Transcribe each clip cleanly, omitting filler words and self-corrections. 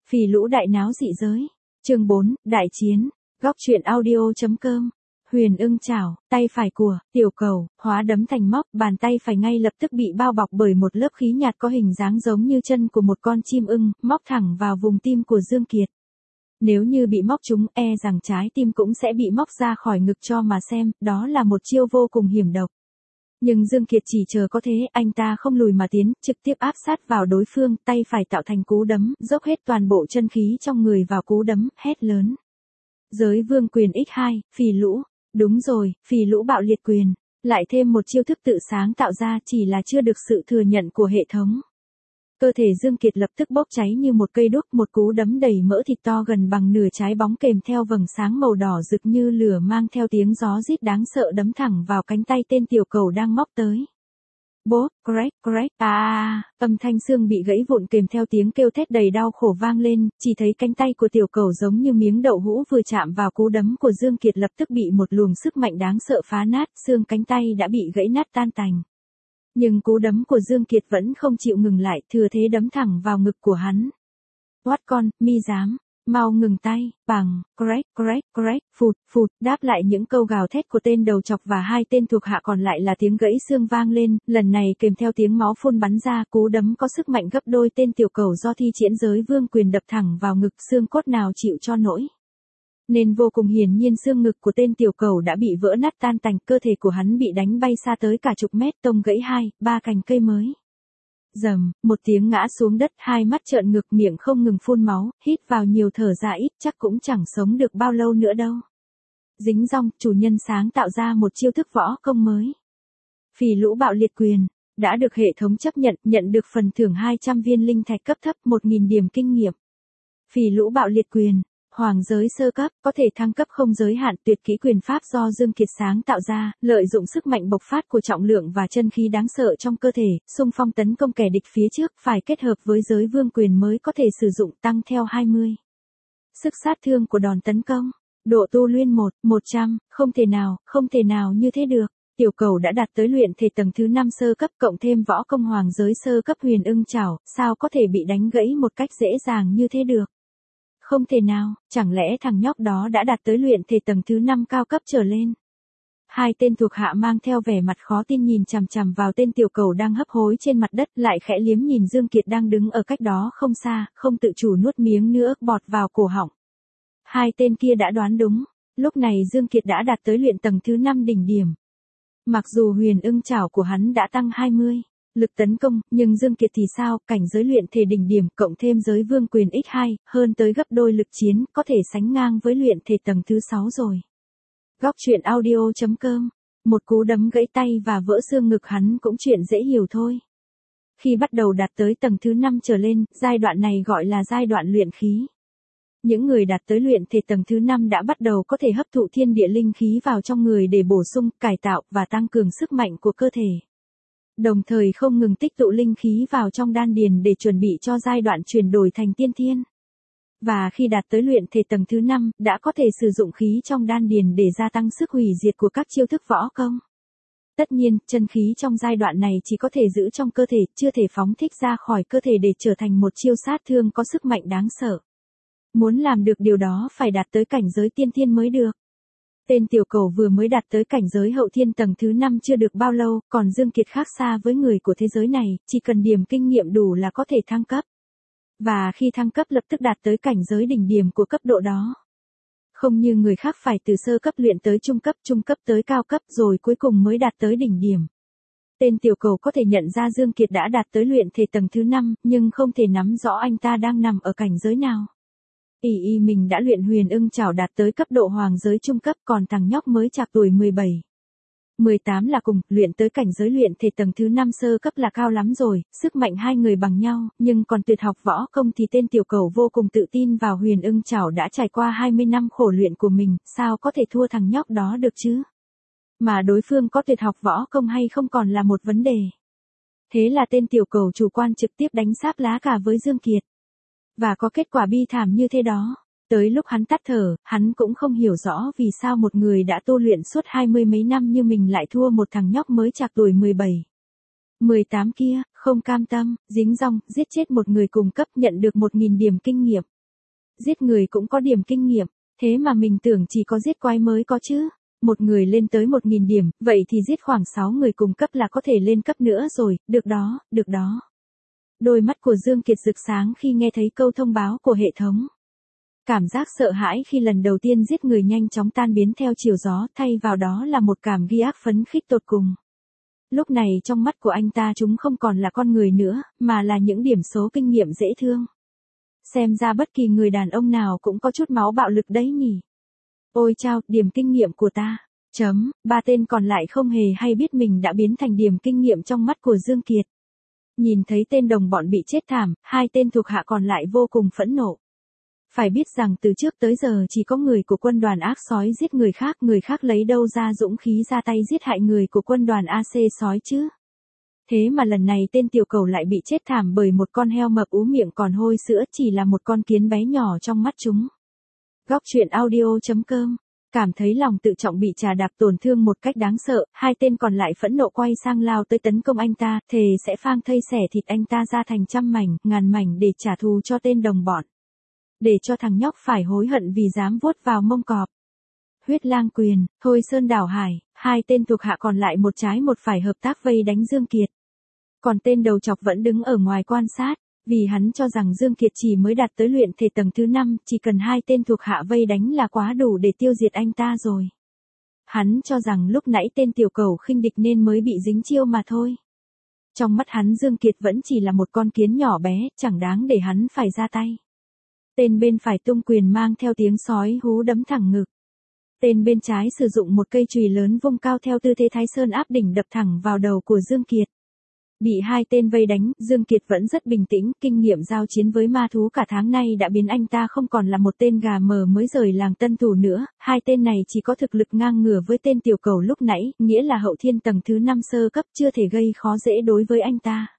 Phỉ Lũ đại náo dị giới. Chương 4, đại chiến. Góc truyện audio.com. Huyền Ưng chảo, tay phải của Tiểu Cầu hóa đấm thành móc, bàn tay phải ngay lập tức bị bao bọc bởi một lớp khí nhạt có hình dáng giống như chân của một con chim ưng, móc thẳng vào vùng tim của Dương Kiệt. Nếu như bị móc trúng, e rằng trái tim cũng sẽ bị móc ra khỏi ngực cho mà xem, đó là một chiêu vô cùng hiểm độc. Nhưng Dương Kiệt chỉ chờ có thế, anh ta không lùi mà tiến, trực tiếp áp sát vào đối phương, tay phải tạo thành cú đấm, dốc hết toàn bộ chân khí trong người vào cú đấm, hét lớn. Giới vương quyền x2, Phỉ Lũ. Đúng rồi, Phỉ Lũ bạo liệt quyền. Lại thêm một chiêu thức tự sáng tạo ra, chỉ là chưa được sự thừa nhận của hệ thống. Cơ thể Dương Kiệt lập tức bốc cháy như một cây đuốc, một cú đấm đầy mỡ thịt to gần bằng nửa trái bóng kèm theo vầng sáng màu đỏ rực như lửa mang theo tiếng gió rít đáng sợ đấm thẳng vào cánh tay tên Tiểu Cầu đang móc tới. Bốp, crack, âm thanh xương bị gãy vụn kèm theo tiếng kêu thét đầy đau khổ vang lên, chỉ thấy cánh tay của Tiểu Cầu giống như miếng đậu hũ vừa chạm vào cú đấm của Dương Kiệt lập tức bị một luồng sức mạnh đáng sợ phá nát, xương cánh tay đã bị gãy nát tan tành. Nhưng cú đấm của Dương Kiệt vẫn không chịu ngừng lại, thừa thế đấm thẳng vào ngực của hắn. Oát con, mi dám, mau ngừng tay, bằng, crack, phụt, đáp lại những câu gào thét của tên đầu chọc và hai tên thuộc hạ còn lại là tiếng gãy xương vang lên, lần này kèm theo tiếng máu phun bắn ra, cú đấm có sức mạnh gấp đôi tên Tiểu Cầu do thi triển giới vương quyền đập thẳng vào ngực, xương cốt nào chịu cho nổi. Nên vô cùng hiển nhiên xương ngực của tên Tiểu Cầu đã bị vỡ nát tan tành, cơ thể của hắn bị đánh bay xa tới cả chục mét, tông gãy 2-3 cành cây mới. Rầm, một tiếng ngã xuống đất, hai mắt trợn ngược, miệng không ngừng phun máu, hít vào nhiều thở ra ít, chắc cũng chẳng sống được bao lâu nữa đâu. Dính dong, chủ nhân sáng tạo ra một chiêu thức võ công mới. Phỉ Lũ bạo liệt quyền, đã được hệ thống chấp nhận, nhận được phần thưởng 200 viên linh thạch cấp thấp, 1000 điểm kinh nghiệm. Phỉ Lũ bạo liệt quyền. Hoàng giới sơ cấp, có thể thăng cấp không giới hạn, tuyệt kỹ quyền pháp do Dương Kiệt sáng tạo ra, lợi dụng sức mạnh bộc phát của trọng lượng và chân khí đáng sợ trong cơ thể, xung phong tấn công kẻ địch phía trước, phải kết hợp với giới vương quyền mới có thể sử dụng, tăng theo 20. Sức sát thương của đòn tấn công, độ tu luyện 100, không thể nào như thế được. Tiểu Cầu đã đạt tới luyện thể tầng thứ 5 sơ cấp, cộng thêm võ công hoàng giới sơ cấp Huyền Ưng chảo, sao có thể bị đánh gãy một cách dễ dàng như thế được. Không thể nào, chẳng lẽ thằng nhóc đó đã đạt tới luyện thể tầng thứ 5 cao cấp trở lên. Hai tên thuộc hạ mang theo vẻ mặt khó tin nhìn chằm chằm vào tên Tiểu Cầu đang hấp hối trên mặt đất, lại khẽ liếm nhìn Dương Kiệt đang đứng ở cách đó không xa, không tự chủ nuốt miếng nữa bọt vào cổ họng. Hai tên kia đã đoán đúng, lúc này Dương Kiệt đã đạt tới luyện tầng thứ 5 đỉnh điểm. Mặc dù Huyền Ưng chảo của hắn đã tăng 20. Lực tấn công, nhưng Dương Kiệt thì sao, cảnh giới luyện thể đỉnh điểm, cộng thêm giới vương quyền x2, hơn tới gấp đôi lực chiến, có thể sánh ngang với luyện thể tầng thứ 6 rồi. Góc truyện audio.com. Một cú đấm gãy tay và vỡ xương ngực hắn cũng chuyện dễ hiểu thôi. Khi bắt đầu đạt tới tầng thứ 5 trở lên, giai đoạn này gọi là giai đoạn luyện khí. Những người đạt tới luyện thể tầng thứ 5 đã bắt đầu có thể hấp thụ thiên địa linh khí vào trong người để bổ sung, cải tạo và tăng cường sức mạnh của cơ thể. Đồng thời không ngừng tích tụ linh khí vào trong đan điền để chuẩn bị cho giai đoạn chuyển đổi thành tiên thiên. Và khi đạt tới luyện thể tầng thứ 5, đã có thể sử dụng khí trong đan điền để gia tăng sức hủy diệt của các chiêu thức võ công. Tất nhiên, chân khí trong giai đoạn này chỉ có thể giữ trong cơ thể, chưa thể phóng thích ra khỏi cơ thể để trở thành một chiêu sát thương có sức mạnh đáng sợ. Muốn làm được điều đó phải đạt tới cảnh giới tiên thiên mới được. Tên Tiểu Cầu vừa mới đạt tới cảnh giới hậu thiên tầng thứ 5 chưa được bao lâu, còn Dương Kiệt khác xa với người của thế giới này, chỉ cần điểm kinh nghiệm đủ là có thể thăng cấp. Và khi thăng cấp lập tức đạt tới cảnh giới đỉnh điểm của cấp độ đó. Không như người khác phải từ sơ cấp luyện tới trung cấp tới cao cấp rồi cuối cùng mới đạt tới đỉnh điểm. Tên Tiểu Cầu có thể nhận ra Dương Kiệt đã đạt tới luyện thể tầng thứ 5, nhưng không thể nắm rõ anh ta đang nằm ở cảnh giới nào. Mình đã luyện Huyền Ưng chảo đạt tới cấp độ hoàng giới trung cấp, còn thằng nhóc mới chạc tuổi 17. 18 là cùng, luyện tới cảnh giới luyện thể tầng thứ 5 sơ cấp là cao lắm rồi, sức mạnh hai người bằng nhau, nhưng còn tuyệt học võ công thì tên Tiểu Cầu vô cùng tự tin vào Huyền Ưng chảo đã trải qua 20 năm khổ luyện của mình, sao có thể thua thằng nhóc đó được chứ? Mà đối phương có tuyệt học võ công hay không còn là một vấn đề. Thế là tên Tiểu Cầu chủ quan trực tiếp đánh sáp lá cả với Dương Kiệt. Và có kết quả bi thảm như thế đó. Tới lúc hắn tắt thở, hắn cũng không hiểu rõ vì sao một người đã tu luyện suốt 20 mấy năm như mình lại thua một thằng nhóc mới chạc tuổi 17. 18 kia, không cam tâm, dính dong, giết chết một người cùng cấp, nhận được 1000 điểm kinh nghiệm. Giết người cũng có điểm kinh nghiệm, thế mà mình tưởng chỉ có giết quái mới có chứ. Một người lên tới 1.000 điểm, vậy thì giết khoảng 6 người cùng cấp là có thể lên cấp nữa rồi, được đó, được đó. Đôi mắt của Dương Kiệt rực sáng khi nghe thấy câu thông báo của hệ thống. Cảm giác sợ hãi khi lần đầu tiên giết người nhanh chóng tan biến theo chiều gió, thay vào đó là một cảm ghi ác phấn khích tột cùng. Lúc này trong mắt của anh ta chúng không còn là con người nữa, mà là những điểm số kinh nghiệm dễ thương. Xem ra bất kỳ người đàn ông nào cũng có chút máu bạo lực đấy nhỉ. Ôi chao, điểm kinh nghiệm của ta. Ba tên còn lại không hề hay biết mình đã biến thành điểm kinh nghiệm trong mắt của Dương Kiệt. Nhìn thấy tên đồng bọn bị chết thảm, hai tên thuộc hạ còn lại vô cùng phẫn nộ. Phải biết rằng từ trước tới giờ chỉ có người của quân đoàn ác sói giết người khác lấy đâu ra dũng khí ra tay giết hại người của quân đoàn AC sói chứ. Thế mà lần này tên tiểu cầu lại bị chết thảm bởi một con heo mập ú miệng còn hôi sữa, chỉ là một con kiến bé nhỏ trong mắt chúng. Góc truyện audio.com. Cảm thấy lòng tự trọng bị trà đạp tổn thương một cách đáng sợ, hai tên còn lại phẫn nộ quay sang lao tới tấn công anh ta, thề sẽ phang thây xẻ thịt anh ta ra thành trăm mảnh, ngàn mảnh để trả thù cho tên đồng bọn. Để cho thằng nhóc phải hối hận vì dám vuốt vào mông cọp. Huyết Lang Quyền, Thôi Sơn Đảo Hải, hai tên thuộc hạ còn lại một trái một phải hợp tác vây đánh Dương Kiệt. Còn tên đầu chọc vẫn đứng ở ngoài quan sát, vì hắn cho rằng Dương Kiệt chỉ mới đạt tới luyện thể tầng thứ 5, chỉ cần hai tên thuộc hạ vây đánh là quá đủ để tiêu diệt anh ta rồi. Hắn cho rằng lúc nãy tên tiểu cầu khinh địch nên mới bị dính chiêu mà thôi. Trong mắt hắn Dương Kiệt vẫn chỉ là một con kiến nhỏ bé, chẳng đáng để hắn phải ra tay. Tên bên phải tung quyền mang theo tiếng sói hú đấm thẳng ngực. Tên bên trái sử dụng một cây chùy lớn vung cao theo tư thế Thái Sơn áp đỉnh đập thẳng vào đầu của Dương Kiệt. Bị hai tên vây đánh, Dương Kiệt vẫn rất bình tĩnh, kinh nghiệm giao chiến với ma thú cả tháng nay đã biến anh ta không còn là một tên gà mờ mới rời làng tân thủ nữa, hai tên này chỉ có thực lực ngang ngửa với tên tiểu cầu lúc nãy, nghĩa là hậu thiên tầng thứ 5 sơ cấp chưa thể gây khó dễ đối với anh ta.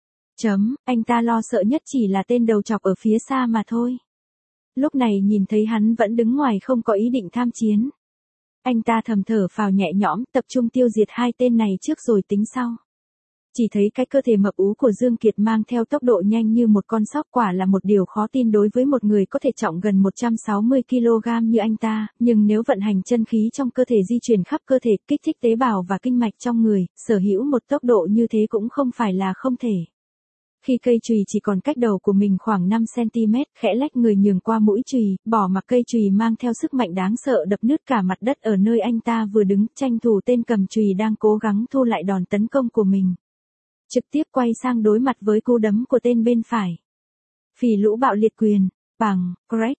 Anh ta lo sợ nhất chỉ là tên đầu chọc ở phía xa mà thôi. Lúc này nhìn thấy hắn vẫn đứng ngoài không có ý định tham chiến. Anh ta thầm thở phào nhẹ nhõm, tập trung tiêu diệt hai tên này trước rồi tính sau. Chỉ thấy cái cơ thể mập ú của Dương Kiệt mang theo tốc độ nhanh như một con sóc, quả là một điều khó tin đối với một người có thể trọng gần 160 kg như anh ta, nhưng nếu vận hành chân khí trong cơ thể di chuyển khắp cơ thể, kích thích tế bào và kinh mạch trong người, sở hữu một tốc độ như thế cũng không phải là không thể. Khi cây chùy chỉ còn cách đầu của mình khoảng 5 cm, khẽ lách người nhường qua mũi chùy, bỏ mặc cây chùy mang theo sức mạnh đáng sợ đập nứt cả mặt đất ở nơi anh ta vừa đứng, tranh thủ tên cầm chùy đang cố gắng thu lại đòn tấn công của mình. Trực tiếp quay sang đối mặt với cú đấm của tên bên phải. Phỉ Lũ Bạo Liệt Quyền, bằng, crack,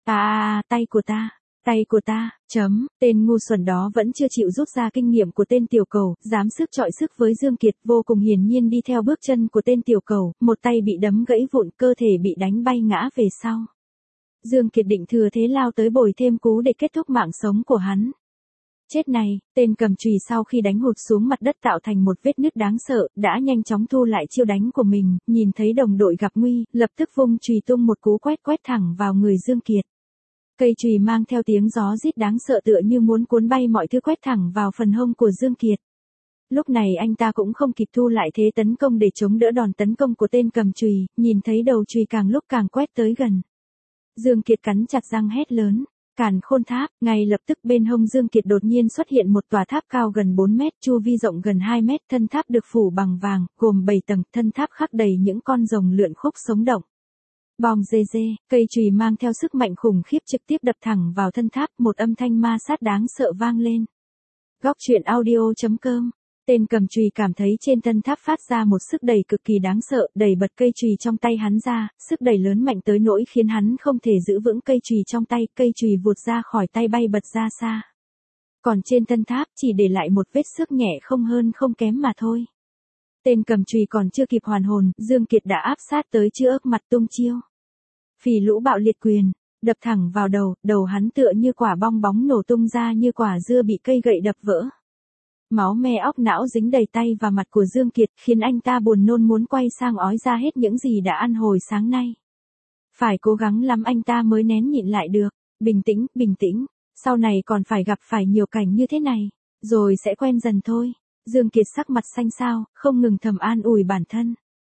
tay của ta, tên ngu xuẩn đó vẫn chưa chịu rút ra kinh nghiệm của tên tiểu cầu, dám sức chọi sức với Dương Kiệt, vô cùng hiển nhiên đi theo bước chân của tên tiểu cầu, một tay bị đấm gãy vụn, cơ thể bị đánh bay ngã về sau. Dương Kiệt định thừa thế lao tới bồi thêm cú để kết thúc mạng sống của hắn. Chết này, tên cầm chùy sau khi đánh hụt xuống mặt đất tạo thành một vết nứt đáng sợ, đã nhanh chóng thu lại chiêu đánh của mình, nhìn thấy đồng đội gặp nguy, lập tức vung chùy tung một cú quét thẳng vào người Dương Kiệt. Cây chùy mang theo tiếng gió rít đáng sợ tựa như muốn cuốn bay mọi thứ, quét thẳng vào phần hông của Dương Kiệt. Lúc này anh ta cũng không kịp thu lại thế tấn công để chống đỡ đòn tấn công của tên cầm chùy, nhìn thấy đầu chùy càng lúc càng quét tới gần. Dương Kiệt cắn chặt răng hét lớn. Càn Khôn Tháp, ngay lập tức bên hông Dương Kiệt đột nhiên xuất hiện một tòa tháp cao gần 4 mét, chu vi rộng gần 2 mét, thân tháp được phủ bằng vàng, gồm 7 tầng, thân tháp khắc đầy những con rồng lượn khúc sống động. Bong dê dê, cây chùy mang theo sức mạnh khủng khiếp trực tiếp đập thẳng vào thân tháp, một âm thanh ma sát đáng sợ vang lên. Góc truyện audio.com. Tên cầm chùy cảm thấy trên thân tháp phát ra một sức đẩy cực kỳ đáng sợ, đẩy bật cây chùy trong tay hắn ra, sức đẩy lớn mạnh tới nỗi khiến hắn không thể giữ vững cây chùy trong tay, cây chùy vụt ra khỏi tay bay bật ra xa. Còn trên thân tháp chỉ để lại một vết xước nhẹ không hơn không kém mà thôi. Tên cầm chùy còn chưa kịp hoàn hồn, Dương Kiệt đã áp sát tới chữa ức mặt tung chiêu. Phỉ Lũ Bạo Liệt Quyền, đập thẳng vào đầu hắn tựa như quả bong bóng nổ tung ra như quả dưa bị cây gậy đập vỡ. Máu me óc não dính đầy tay và mặt của Dương Kiệt, khiến anh ta buồn nôn muốn quay sang ói ra hết những gì đã ăn hồi sáng nay. Phải cố gắng lắm anh ta mới nén nhịn lại được. Bình tĩnh, sau này còn phải gặp phải nhiều cảnh như thế này, rồi sẽ quen dần thôi. Dương Kiệt sắc mặt xanh xao, không ngừng thầm an ủi bản thân.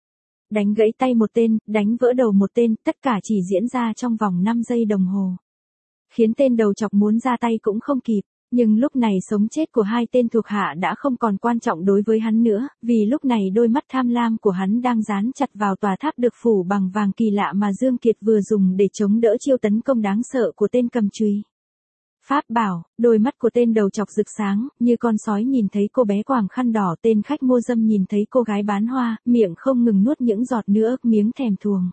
đánh gãy tay một tên, đánh vỡ đầu một tên, tất cả chỉ diễn ra trong vòng 5 giây đồng hồ. Khiến tên đầu chọc muốn ra tay cũng không kịp. Nhưng lúc này sống chết của hai tên thuộc hạ đã không còn quan trọng đối với hắn nữa, vì lúc này đôi mắt tham lam của hắn đang dán chặt vào tòa tháp được phủ bằng vàng kỳ lạ mà Dương Kiệt vừa dùng để chống đỡ chiêu tấn công đáng sợ của tên cầm chùy. Pháp bảo, đôi mắt của tên đầu chọc rực sáng, như con sói nhìn thấy cô bé quàng khăn đỏ. Tên khách mua dâm nhìn thấy cô gái bán hoa, miệng không ngừng nuốt những giọt nước miếng thèm thuồng.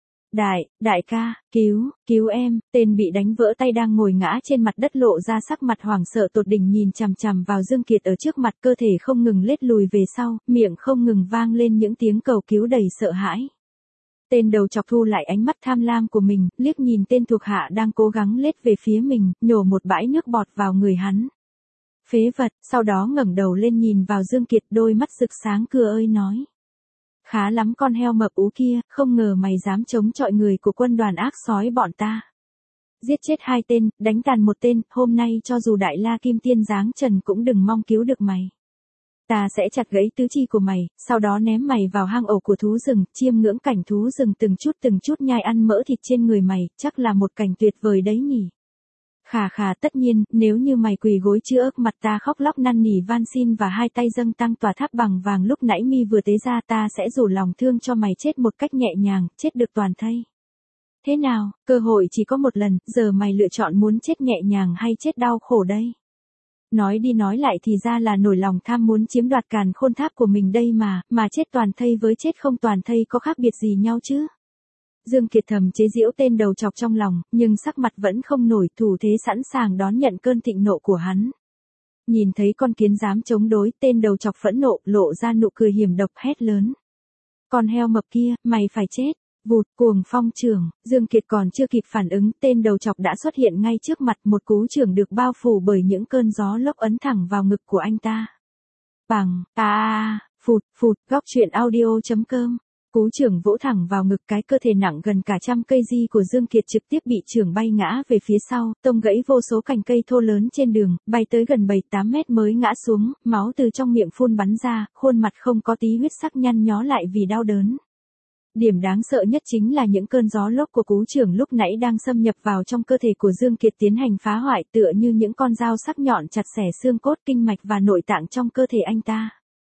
Đại ca, cứu em, tên bị đánh vỡ tay đang ngồi ngã trên mặt đất lộ ra sắc mặt hoảng sợ tột đỉnh nhìn chằm chằm vào Dương Kiệt ở trước mặt, cơ thể không ngừng lết lùi về sau, miệng không ngừng vang lên những tiếng cầu cứu đầy sợ hãi. Tên đầu chọc thu lại ánh mắt tham lam của mình, liếc nhìn tên thuộc hạ đang cố gắng lết về phía mình, nhổ một bãi nước bọt vào người hắn. Phế vật, sau đó ngẩng đầu lên nhìn vào Dương Kiệt, đôi mắt rực sáng cưa ơi nói. Khá lắm con heo mập ú kia, không ngờ mày dám chống chọi người của quân đoàn ác sói bọn ta. Giết chết hai tên, đánh tàn một tên, hôm nay cho dù Đại La Kim Tiên giáng trần cũng đừng mong cứu được mày. Ta sẽ chặt gãy tứ chi của mày, sau đó ném mày vào hang ổ của thú rừng, chiêm ngưỡng cảnh thú rừng từng chút nhai ăn mỡ thịt trên người mày, chắc là một cảnh tuyệt vời đấy nhỉ. Khà tất nhiên, nếu như mày quỳ gối chưa ức mặt ta khóc lóc năn nỉ van xin và hai tay dâng tăng tòa tháp bằng vàng lúc nãy mi vừa tế ra, ta sẽ rủ lòng thương cho mày chết một cách nhẹ nhàng, chết được toàn thây. Thế nào, cơ hội chỉ có một lần, giờ mày lựa chọn muốn chết nhẹ nhàng hay chết đau khổ đây? Nói đi nói lại thì ra là nổi lòng tham muốn chiếm đoạt càn khôn tháp của mình đây mà chết toàn thây với chết không toàn thây có khác biệt gì nhau chứ? Dương Kiệt thầm chế giễu tên đầu chọc trong lòng, nhưng sắc mặt vẫn không nổi, thủ thế sẵn sàng đón nhận cơn thịnh nộ của hắn. Nhìn thấy con kiến dám chống đối, tên đầu chọc phẫn nộ, lộ ra nụ cười hiểm độc hét lớn. Con heo mập kia, mày phải chết. Vụt, cuồng phong chưởng, Dương Kiệt còn chưa kịp phản ứng, tên đầu chọc đã xuất hiện ngay trước mặt, một cú chưởng được bao phủ bởi những cơn gió lốc ấn thẳng vào ngực của anh ta. Bằng, phụt, góc truyện audio.com. Cú chưởng vỗ thẳng vào ngực, cái cơ thể nặng gần cả 100 cây của Dương Kiệt trực tiếp bị chưởng bay ngã về phía sau, tông gãy vô số cành cây thô lớn trên đường, bay tới gần 7-8 mét mới ngã xuống, máu từ trong miệng phun bắn ra, khuôn mặt không có tí huyết sắc nhăn nhó lại vì đau đớn. Điểm đáng sợ nhất chính là những cơn gió lốc của cú chưởng lúc nãy đang xâm nhập vào trong cơ thể của Dương Kiệt tiến hành phá hoại, tựa như những con dao sắc nhọn chặt xẻ xương cốt, kinh mạch và nội tạng trong cơ thể anh ta.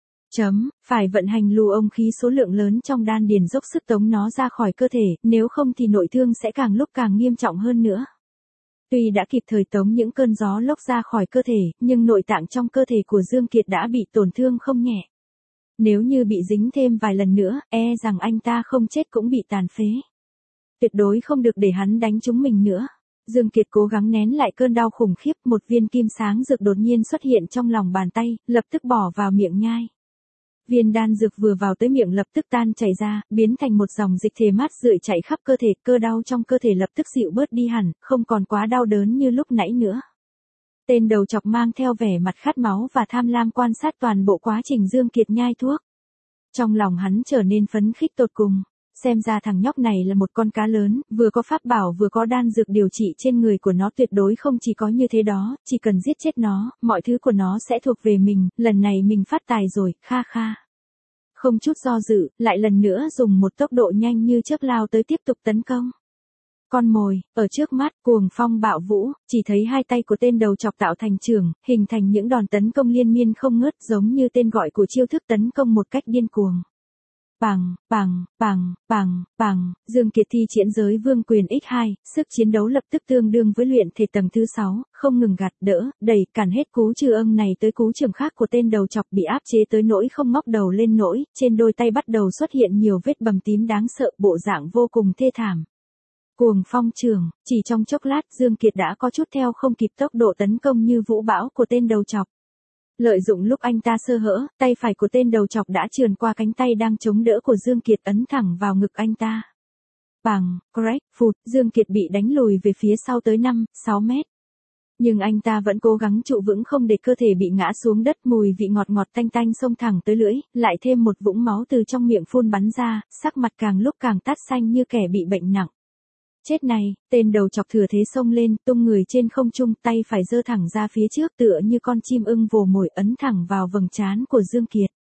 Phải vận hành lưu ông khí số lượng lớn trong đan điền dốc sức tống nó ra khỏi cơ thể, nếu không thì nội thương sẽ càng lúc càng nghiêm trọng hơn nữa. Tuy đã kịp thời tống những cơn gió lốc ra khỏi cơ thể, nhưng nội tạng trong cơ thể của Dương Kiệt đã bị tổn thương không nhẹ. Nếu như bị dính thêm vài lần nữa, rằng anh ta không chết cũng bị tàn phế. Tuyệt đối không được để hắn đánh trúng mình nữa. Dương Kiệt cố gắng nén lại cơn đau khủng khiếp, một viên kim sáng dược đột nhiên xuất hiện trong lòng bàn tay, lập tức bỏ vào miệng nhai. Viên đan dược vừa vào tới miệng lập tức tan chảy ra, biến thành một dòng dịch thể mát rượi chảy khắp cơ thể, cơ đau trong cơ thể lập tức dịu bớt đi hẳn, không còn quá đau đớn như lúc nãy nữa. Tên đầu chọc mang theo vẻ mặt khát máu và tham lam quan sát toàn bộ quá trình Dương Kiệt nhai thuốc. Trong lòng hắn trở nên phấn khích tột cùng. Xem ra thằng nhóc này là một con cá lớn, vừa có pháp bảo vừa có đan dược điều trị trên người của nó, tuyệt đối không chỉ có như thế đó, chỉ cần giết chết nó, mọi thứ của nó sẽ thuộc về mình, lần này mình phát tài rồi, kha. Không chút do dự, lại lần nữa dùng một tốc độ nhanh như chớp lao tới tiếp tục tấn công. Con mồi, ở trước mắt, cuồng phong bạo vũ, chỉ thấy hai tay của tên đầu chọc tạo thành chưởng, hình thành những đòn tấn công liên miên không ngớt, giống như tên gọi của chiêu thức tấn công một cách điên cuồng. Bằng, Dương Kiệt thi triển giới vương quyền x2, sức chiến đấu lập tức tương đương với luyện thể tầng thứ 6, không ngừng gạt đỡ, đẩy, cản hết cú trừ âng này tới cú chưởng khác của tên đầu chọc, bị áp chế tới nỗi không ngóc đầu lên nổi, trên đôi tay bắt đầu xuất hiện nhiều vết bầm tím đáng sợ, bộ dạng vô cùng thê thảm. Cuồng phong chưởng, chỉ trong chốc lát Dương Kiệt đã có chút theo không kịp tốc độ tấn công như vũ bão của tên đầu chọc. Lợi dụng lúc anh ta sơ hở, tay phải của tên đầu chọc đã trườn qua cánh tay đang chống đỡ của Dương Kiệt ấn thẳng vào ngực anh ta. Phụt, Dương Kiệt bị đánh lùi về phía sau tới 5-6 mét. Nhưng anh ta vẫn cố gắng trụ vững không để cơ thể bị ngã xuống đất, mùi vị ngọt tanh xông thẳng tới lưỡi, lại thêm một vũng máu từ trong miệng phun bắn ra, sắc mặt càng lúc càng tát xanh như kẻ bị bệnh nặng. Chết này, tên đầu chọc thừa thế xông lên, tung người trên không trung, tay phải giơ thẳng ra phía trước tựa như con chim ưng vồ mồi ấn thẳng vào vầng trán của Dương Kiệt.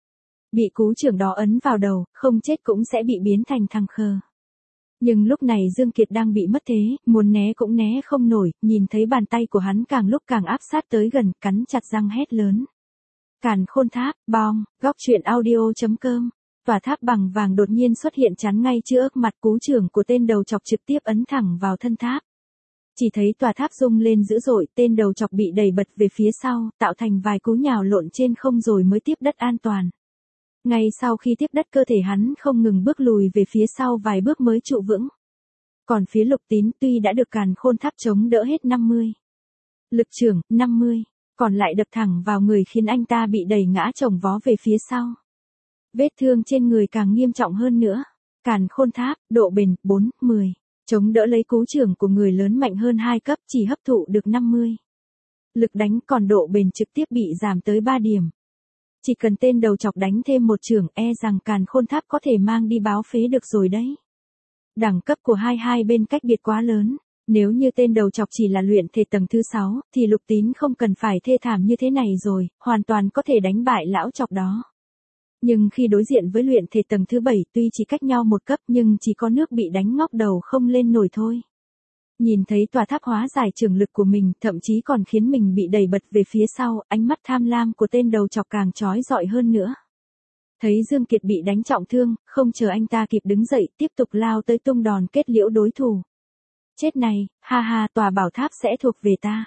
Bị cú trưởng đó ấn vào đầu, không chết cũng sẽ bị biến thành thằng khờ. Nhưng lúc này Dương Kiệt đang bị mất thế, muốn né cũng né không nổi, nhìn thấy bàn tay của hắn càng lúc càng áp sát tới gần, cắn chặt răng hét lớn. Càn Khôn Tháp, bom, góc truyện audio.com. Tòa tháp bằng vàng đột nhiên xuất hiện chắn ngay trước mặt, cú trưởng của tên đầu chọc trực tiếp ấn thẳng vào thân tháp. Chỉ thấy tòa tháp rung lên dữ dội, tên đầu chọc bị đẩy bật về phía sau, tạo thành vài cú nhào lộn trên không rồi mới tiếp đất an toàn. Ngay sau khi tiếp đất cơ thể hắn không ngừng bước lùi về phía sau vài bước mới trụ vững. Còn phía Lục Tín tuy đã được Càn Khôn Tháp chống đỡ hết 50. Lực trưởng, 50, còn lại đập thẳng vào người khiến anh ta bị đẩy ngã chồng vó về phía sau. Vết thương trên người càng nghiêm trọng hơn nữa. Càn Khôn Tháp, độ bền, 4, 10. Chống đỡ lấy cú trưởng của người lớn mạnh hơn 2 cấp chỉ hấp thụ được 50. Lực đánh còn độ bền trực tiếp bị giảm tới 3 điểm. Chỉ cần tên đầu chọc đánh thêm một chưởng rằng Càn Khôn Tháp có thể mang đi báo phế được rồi đấy. Đẳng cấp của hai bên cách biệt quá lớn. Nếu như tên đầu chọc chỉ là luyện thể tầng thứ 6, thì Lục Tín không cần phải thê thảm như thế này rồi, hoàn toàn có thể đánh bại lão chọc đó. Nhưng khi đối diện với luyện thể tầng thứ 7 tuy chỉ cách nhau một cấp nhưng chỉ có nước bị đánh ngóc đầu không lên nổi thôi. Nhìn thấy tòa tháp hóa giải trường lực của mình, thậm chí còn khiến mình bị đẩy bật về phía sau, ánh mắt tham lam của tên đầu chọc càng chói rọi hơn nữa. Thấy Dương Kiệt bị đánh trọng thương, không chờ anh ta kịp đứng dậy, tiếp tục lao tới tung đòn kết liễu đối thủ. Chết này, ha ha, tòa bảo tháp sẽ thuộc về ta.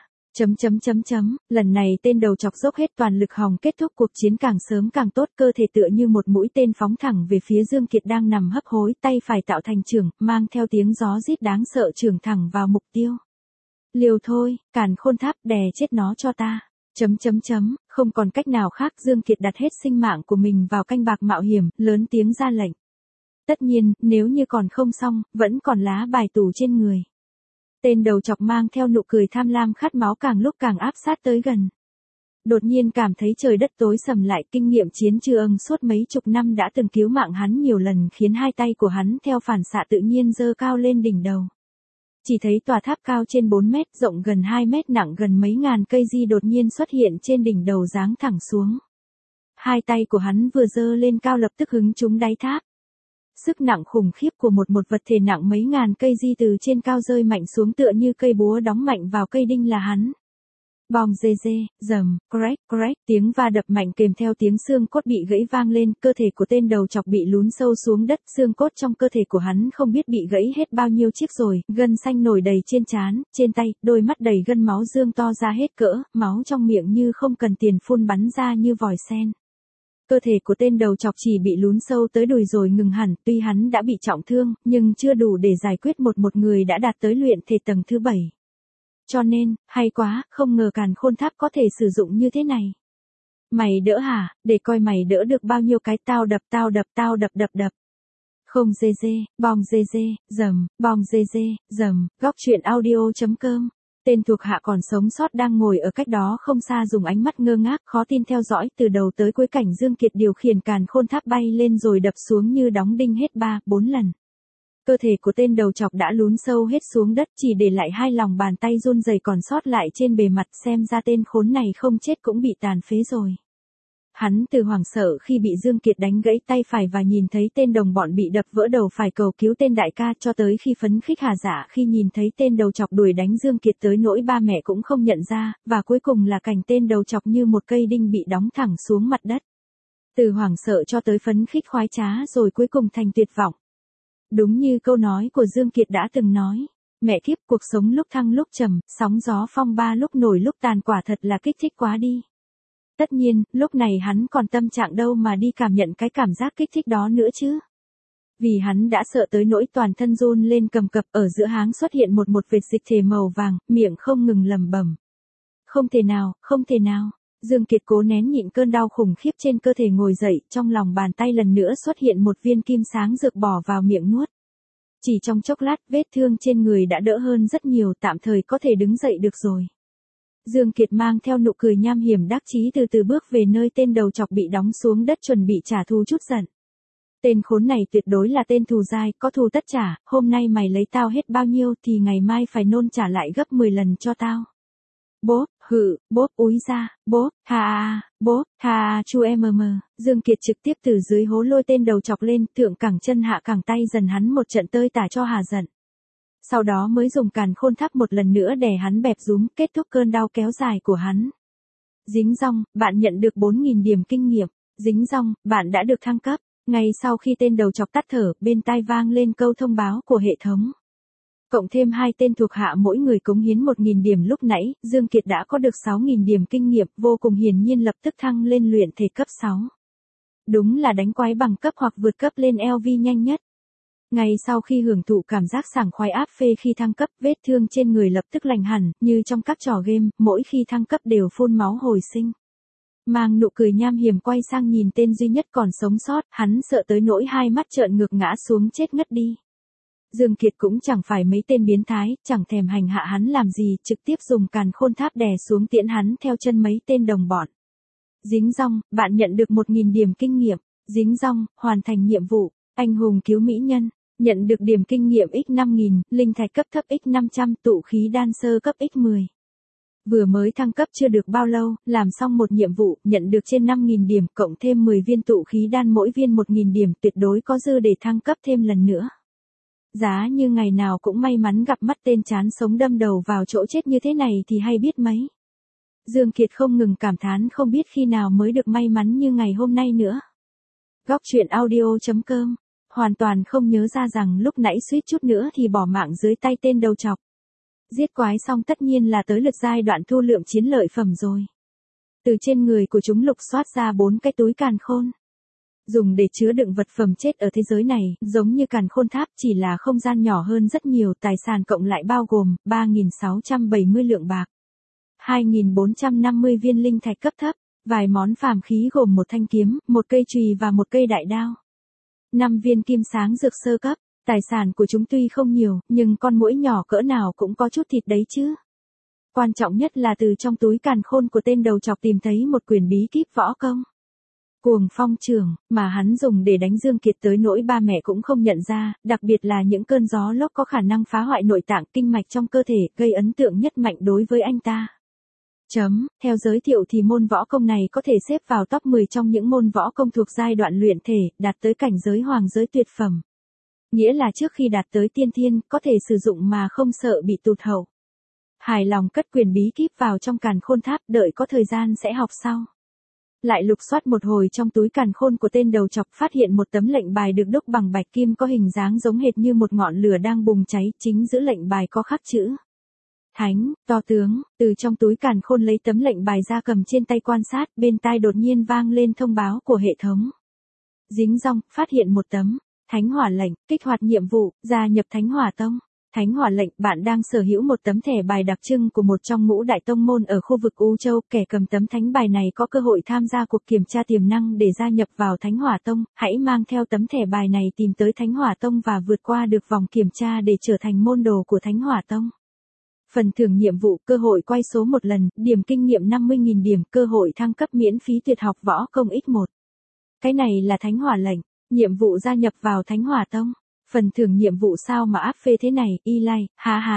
Lần này tên đầu chọc dốc hết toàn lực hòng kết thúc cuộc chiến càng sớm càng tốt, cơ thể tựa như một mũi tên phóng thẳng về phía Dương Kiệt đang nằm hấp hối, tay phải tạo thành chưởng, mang theo tiếng gió rít đáng sợ chưởng thẳng vào mục tiêu. Liều thôi, Càn Khôn Tháp, đè chết nó cho ta. Không còn cách nào khác, Dương Kiệt đặt hết sinh mạng của mình vào canh bạc mạo hiểm, lớn tiếng ra lệnh. Tất nhiên, nếu như còn không xong, vẫn còn lá bài tủ trên người. Tên đầu chọc mang theo nụ cười tham lam khát máu càng lúc càng áp sát tới gần. Đột nhiên cảm thấy trời đất tối sầm lại, kinh nghiệm chiến trường suốt mấy chục năm đã từng cứu mạng hắn nhiều lần khiến hai tay của hắn theo phản xạ tự nhiên giơ cao lên đỉnh đầu. Chỉ thấy tòa tháp cao trên 4 mét, rộng gần 2 mét, nặng gần mấy ngàn cây di đột nhiên xuất hiện trên đỉnh đầu giáng thẳng xuống. Hai tay của hắn vừa giơ lên cao lập tức hứng trúng đáy tháp. Sức nặng khủng khiếp của một vật thể nặng mấy ngàn cây di từ trên cao rơi mạnh xuống tựa như cây búa đóng mạnh vào cây đinh là hắn. Bom dê, rầm, crack, tiếng va đập mạnh kèm theo tiếng xương cốt bị gãy vang lên, cơ thể của tên đầu chọc bị lún sâu xuống đất, xương cốt trong cơ thể của hắn không biết bị gãy hết bao nhiêu chiếc rồi, gân xanh nổi đầy trên trán, trên tay, đôi mắt đầy gân máu dương to ra hết cỡ, máu trong miệng như không cần tiền phun bắn ra như vòi sen. Cơ thể của tên đầu chọc chỉ bị lún sâu tới đùi rồi ngừng hẳn, tuy hắn đã bị trọng thương, nhưng chưa đủ để giải quyết một người đã đạt tới luyện thể tầng thứ 7. Cho nên, hay quá, không ngờ Càn Khôn Tháp có thể sử dụng như thế này. Mày đỡ hả, để coi mày đỡ được bao nhiêu cái, tao đập. Không dê, bom dê, rầm, bom dê, rầm, góc truyện audio.com. Tên thuộc hạ còn sống sót đang ngồi ở cách đó không xa dùng ánh mắt ngơ ngác khó tin theo dõi từ đầu tới cuối cảnh Dương Kiệt điều khiển Càn Khôn Tháp bay lên rồi đập xuống như đóng đinh hết 3-4 lần. Cơ thể của tên đầu chọc đã lún sâu hết xuống đất, chỉ để lại hai lòng bàn tay run rẩy còn sót lại trên bề mặt, xem ra tên khốn này không chết cũng bị tàn phế rồi. Hắn từ hoảng sợ khi bị Dương Kiệt đánh gãy tay phải và nhìn thấy tên đồng bọn bị đập vỡ đầu phải cầu cứu tên đại ca, cho tới khi phấn khích hà dạ khi nhìn thấy tên đầu chọc đuổi đánh Dương Kiệt tới nỗi ba mẹ cũng không nhận ra, và cuối cùng là cảnh tên đầu chọc như một cây đinh bị đóng thẳng xuống mặt đất. Từ hoảng sợ cho tới phấn khích khoái trá rồi cuối cùng thành tuyệt vọng. Đúng như câu nói của Dương Kiệt đã từng nói, mẹ kiếp, cuộc sống lúc thăng lúc trầm, sóng gió phong ba lúc nổi lúc tàn, quả thật là kích thích quá đi. Tất nhiên, lúc này hắn còn tâm trạng đâu mà đi cảm nhận cái cảm giác kích thích đó nữa chứ. Vì hắn đã sợ tới nỗi toàn thân run lên cầm cập, ở giữa háng xuất hiện một vệt dịch thể màu vàng, miệng không ngừng lẩm bẩm. Không thể nào. Dương Kiệt cố nén nhịn cơn đau khủng khiếp trên cơ thể ngồi dậy, trong lòng bàn tay lần nữa xuất hiện một viên kim sáng dược bỏ vào miệng nuốt. Chỉ trong chốc lát, vết thương trên người đã đỡ hơn rất nhiều, tạm thời có thể đứng dậy được rồi. Dương Kiệt mang theo nụ cười nham hiểm đắc chí từ từ bước về nơi tên đầu chọc bị đóng xuống đất chuẩn bị trả thù chút giận. Tên khốn này tuyệt đối là tên thù dai, có thù tất trả, hôm nay mày lấy tao hết bao nhiêu thì ngày mai phải nôn trả lại gấp 10 lần cho tao. Bố, Hự, bốp úi ra, bốp, bốp, chu Dương Kiệt trực tiếp từ dưới hố lôi tên đầu chọc lên, thượng cẳng chân hạ cẳng tay dần hắn một trận tơi tả cho hà giận. Sau đó mới dùng càn khôn tháp một lần nữa để hắn bẹp rúm, kết thúc cơn đau kéo dài của hắn. Dính rong, bạn nhận được 4.000 điểm kinh nghiệm. Dính rong, bạn đã được thăng cấp. Ngay sau khi tên đầu chọc tắt thở, bên tai vang lên câu thông báo của hệ thống. Cộng thêm 2 tên thuộc hạ mỗi người cống hiến 1.000 điểm lúc nãy, Dương Kiệt đã có được 6.000 điểm kinh nghiệm, vô cùng hiển nhiên lập tức thăng lên luyện thể cấp 6. Đúng là đánh quái bằng cấp hoặc vượt cấp lên LV nhanh nhất. Ngay sau khi hưởng thụ cảm giác sảng khoái áp phê khi thăng cấp, vết thương trên người lập tức lành hẳn, như trong các trò game, mỗi khi thăng cấp đều phun máu hồi sinh. Mang nụ cười nham hiểm quay sang nhìn tên duy nhất còn sống sót, hắn sợ tới nỗi hai mắt trợn ngược ngã xuống chết ngất đi. Dương Kiệt cũng chẳng phải mấy tên biến thái, chẳng thèm hành hạ hắn làm gì, trực tiếp dùng càn khôn tháp đè xuống tiễn hắn theo chân mấy tên đồng bọn. Dính rong, bạn nhận được 1.000 điểm kinh nghiệm. Dính rong, hoàn thành nhiệm vụ, anh hùng cứu mỹ nhân, nhận được điểm kinh nghiệm x5000, linh thạch cấp thấp x500, tụ khí đan sơ cấp x10. Vừa mới thăng cấp chưa được bao lâu, làm xong một nhiệm vụ, nhận được trên 5.000 điểm, cộng thêm 10 viên tụ khí đan mỗi viên 1.000 điểm, tuyệt đối có dư để thăng cấp thêm lần nữa. Giá như ngày nào cũng may mắn gặp mắt tên chán sống đâm đầu vào chỗ chết như thế này thì hay biết mấy. Dương Kiệt không ngừng cảm thán không biết khi nào mới được may mắn như ngày hôm nay nữa. Góc truyện audio.com. Hoàn toàn không nhớ ra rằng lúc nãy suýt chút nữa thì bỏ mạng dưới tay tên đầu chọc. Giết quái xong tất nhiên là tới lượt giai đoạn thu lượm chiến lợi phẩm rồi. Từ trên người của chúng lục soát ra 4 cái túi càn khôn. Dùng để chứa đựng vật phẩm chết ở thế giới này, giống như càn khôn tháp chỉ là không gian nhỏ hơn rất nhiều, tài sản cộng lại bao gồm 3.670 lượng bạc, 2.450 viên linh thạch cấp thấp, vài món phàm khí gồm một thanh kiếm, một cây chùy và một cây đại đao. 5 viên kim sáng dược sơ cấp, tài sản của chúng tuy không nhiều, nhưng con muỗi nhỏ cỡ nào cũng có chút thịt đấy chứ. Quan trọng nhất là từ trong túi càn khôn của tên đầu chọc tìm thấy một quyển bí kíp võ công. Cuồng phong trường, mà hắn dùng để đánh Dương Kiệt tới nỗi ba mẹ cũng không nhận ra, đặc biệt là những cơn gió lốc có khả năng phá hoại nội tạng kinh mạch trong cơ thể, gây ấn tượng nhất mạnh đối với anh ta. Theo giới thiệu thì môn võ công này có thể xếp vào top 10 trong những môn võ công thuộc giai đoạn luyện thể, đạt tới cảnh giới hoàng giới tuyệt phẩm. Nghĩa là trước khi đạt tới tiên thiên, có thể sử dụng mà không sợ bị tụt hậu. Hài lòng cất quyển bí kíp vào trong càn khôn tháp, đợi có thời gian sẽ học sau. Lại lục soát một hồi trong túi càn khôn của tên đầu chọc, phát hiện một tấm lệnh bài được đúc bằng bạch kim có hình dáng giống hệt như một ngọn lửa đang bùng cháy, chính giữa lệnh bài có khắc chữ Thánh, to tướng. Từ trong túi càn khôn lấy tấm lệnh bài ra cầm trên tay quan sát, bên tai đột nhiên vang lên thông báo của hệ thống. Dính rong, phát hiện một tấm Thánh Hỏa lệnh, kích hoạt nhiệm vụ, gia nhập Thánh Hỏa tông. Thánh Hỏa lệnh, bạn đang sở hữu một tấm thẻ bài đặc trưng của một trong ngũ đại tông môn ở khu vực U Châu, kẻ cầm tấm thánh bài này có cơ hội tham gia cuộc kiểm tra tiềm năng để gia nhập vào Thánh Hỏa tông, hãy mang theo tấm thẻ bài này tìm tới Thánh Hỏa tông và vượt qua được vòng kiểm tra để trở thành môn đồ của Thánh Hỏa tông. Phần thưởng nhiệm vụ, cơ hội quay số một lần, điểm kinh nghiệm 50.000 điểm, cơ hội thăng cấp miễn phí tuyệt học võ công x1. Cái này là Thánh Hỏa lệnh, nhiệm vụ gia nhập vào Thánh Hỏa tông. Phần thưởng nhiệm vụ sao mà áp phê thế này, y lai,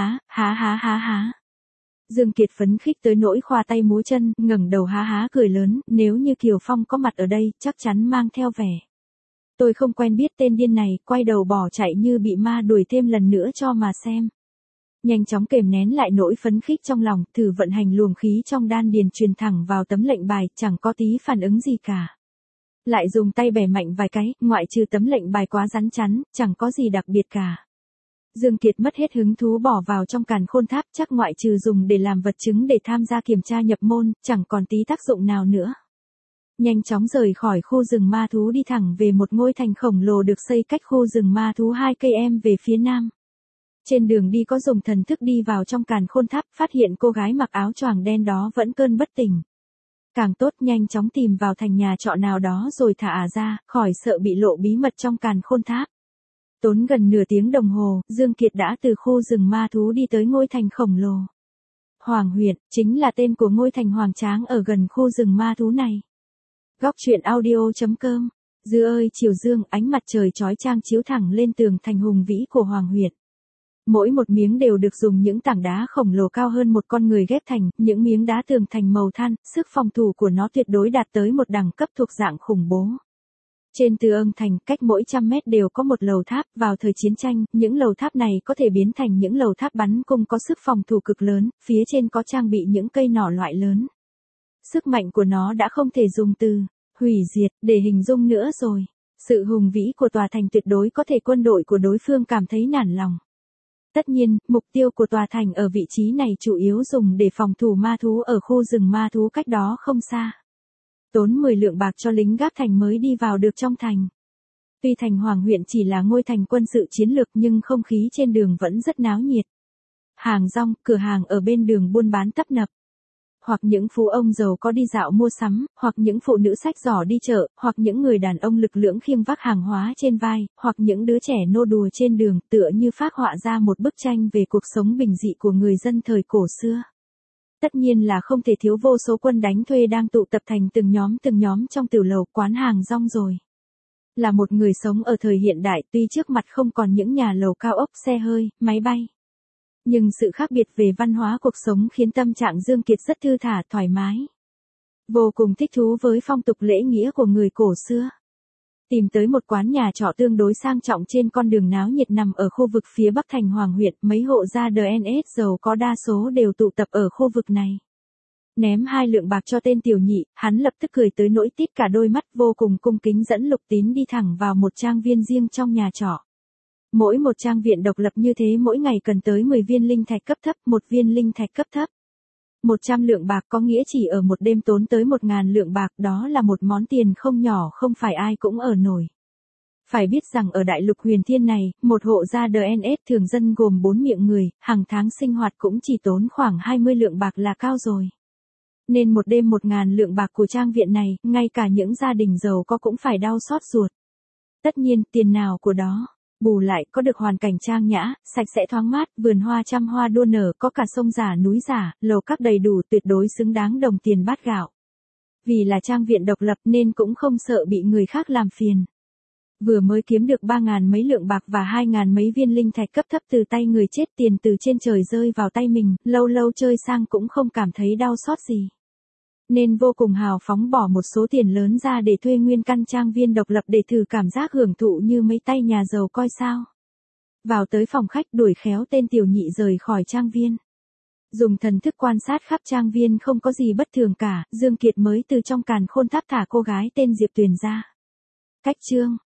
há. Dương Kiệt phấn khích tới nỗi khoa tay múa chân, ngẩng đầu há cười lớn, nếu như Kiều Phong có mặt ở đây, chắc chắn mang theo vẻ. Tôi không quen biết tên điên này, quay đầu bỏ chạy như bị ma đuổi thêm lần nữa cho mà xem. Nhanh chóng kềm nén lại nỗi phấn khích trong lòng, thử vận hành luồng khí trong đan điền truyền thẳng vào tấm lệnh bài, chẳng có tí phản ứng gì cả. Lại dùng tay bẻ mạnh vài cái, ngoại trừ tấm lệnh bài quá rắn chắn, chẳng có gì đặc biệt cả. Dương Kiệt mất hết hứng thú bỏ vào trong càn khôn tháp, chắc ngoại trừ dùng để làm vật chứng để tham gia kiểm tra nhập môn, chẳng còn tí tác dụng nào nữa. Nhanh chóng rời khỏi khu rừng ma thú đi thẳng về một ngôi thành khổng lồ được xây cách khu rừng ma thú 2 cây về phía nam. Trên đường đi có dùng thần thức đi vào trong càn khôn tháp, phát hiện cô gái mặc áo choàng đen đó vẫn cơn bất tỉnh. Càng tốt nhanh chóng tìm vào thành nhà trọ nào đó rồi thả ra, khỏi sợ bị lộ bí mật trong càn khôn tháp. Tốn gần nửa tiếng đồng hồ, Dương Kiệt đã từ khu rừng ma thú đi tới ngôi thành khổng lồ. Hoàng Huyệt, chính là tên của ngôi thành hoang tráng ở gần khu rừng ma thú này. Góc truyện audio.com. Dư ơi chiều dương, ánh mặt trời chói chang chiếu thẳng lên tường thành hùng vĩ của Hoàng Huyệt. Mỗi một miếng đều được dùng những tảng đá khổng lồ cao hơn một con người ghép thành, những miếng đá tường thành màu than, sức phòng thủ của nó tuyệt đối đạt tới một đẳng cấp thuộc dạng khủng bố. Trên Từ Ưng Thành, cách mỗi 100 mét đều có một lầu tháp, vào thời chiến tranh, những lầu tháp này có thể biến thành những lầu tháp bắn cung có sức phòng thủ cực lớn, phía trên có trang bị những cây nỏ loại lớn. Sức mạnh của nó đã không thể dùng từ hủy diệt để hình dung nữa rồi. Sự hùng vĩ của tòa thành tuyệt đối có thể quân đội của đối phương cảm thấy nản lòng. Tất nhiên, mục tiêu của tòa thành ở vị trí này chủ yếu dùng để phòng thủ ma thú ở khu rừng ma thú cách đó không xa. Tốn 10 lượng bạc cho lính gác thành mới đi vào được trong thành. Tuy thành Hoàng huyện chỉ là ngôi thành quân sự chiến lược nhưng không khí trên đường vẫn rất náo nhiệt. Hàng rong, cửa hàng ở bên đường buôn bán tấp nập. Hoặc những phú ông giàu có đi dạo mua sắm, hoặc những phụ nữ xách giỏ đi chợ, hoặc những người đàn ông lực lưỡng khiêng vác hàng hóa trên vai, hoặc những đứa trẻ nô đùa trên đường, tựa như phác họa ra một bức tranh về cuộc sống bình dị của người dân thời cổ xưa. Tất nhiên là không thể thiếu vô số quân đánh thuê đang tụ tập thành từng nhóm trong tiểu lầu quán hàng rong rồi. Là một người sống ở thời hiện đại tuy trước mặt không còn những nhà lầu cao ốc xe hơi, máy bay. Nhưng sự khác biệt về văn hóa cuộc sống khiến tâm trạng Dương Kiệt rất thư thả thoải mái. Vô cùng thích thú với phong tục lễ nghĩa của người cổ xưa. Tìm tới một quán nhà trọ tương đối sang trọng trên con đường náo nhiệt nằm ở khu vực phía bắc thành Hoàng huyện, mấy hộ gia DNS giàu có đa số đều tụ tập ở khu vực này. Ném 2 lượng bạc cho tên tiểu nhị, hắn lập tức cười tới nỗi tít cả đôi mắt, vô cùng cung kính dẫn Lục Tín đi thẳng vào một trang viên riêng trong nhà trọ. Mỗi một trang viện độc lập như thế mỗi ngày cần tới 10 viên linh thạch cấp thấp, 1 viên linh thạch cấp thấp. 100 lượng bạc có nghĩa chỉ ở một đêm tốn tới 1.000 lượng bạc, đó là một món tiền không nhỏ, không phải ai cũng ở nổi. Phải biết rằng ở đại lục huyền thiên này, một hộ gia DNS thường dân gồm 4 miệng người, hàng tháng sinh hoạt cũng chỉ tốn khoảng 20 lượng bạc là cao rồi. Nên một đêm 1.000 lượng bạc của trang viện này, ngay cả những gia đình giàu có cũng phải đau xót ruột. Tất nhiên, tiền nào của đó. Bù lại có được hoàn cảnh trang nhã, sạch sẽ thoáng mát, vườn hoa trăm hoa đua nở, có cả sông giả núi giả, lầu các đầy đủ, tuyệt đối xứng đáng đồng tiền bát gạo. Vì là trang viện độc lập nên cũng không sợ bị người khác làm phiền. Vừa mới kiếm được 3.000 mấy lượng bạc và 2.000 mấy viên linh thạch cấp thấp từ tay người chết, tiền từ trên trời rơi vào tay mình, lâu lâu chơi sang cũng không cảm thấy đau xót gì. Nên vô cùng hào phóng bỏ một số tiền lớn ra để thuê nguyên căn trang viên độc lập để thử cảm giác hưởng thụ như mấy tay nhà giàu coi sao. Vào tới phòng khách đuổi khéo tên tiểu nhị rời khỏi trang viên. Dùng thần thức quan sát khắp trang viên không có gì bất thường cả, Dương Kiệt mới từ trong càn khôn tháp thả cô gái tên Diệp Tuyền ra. Cách chương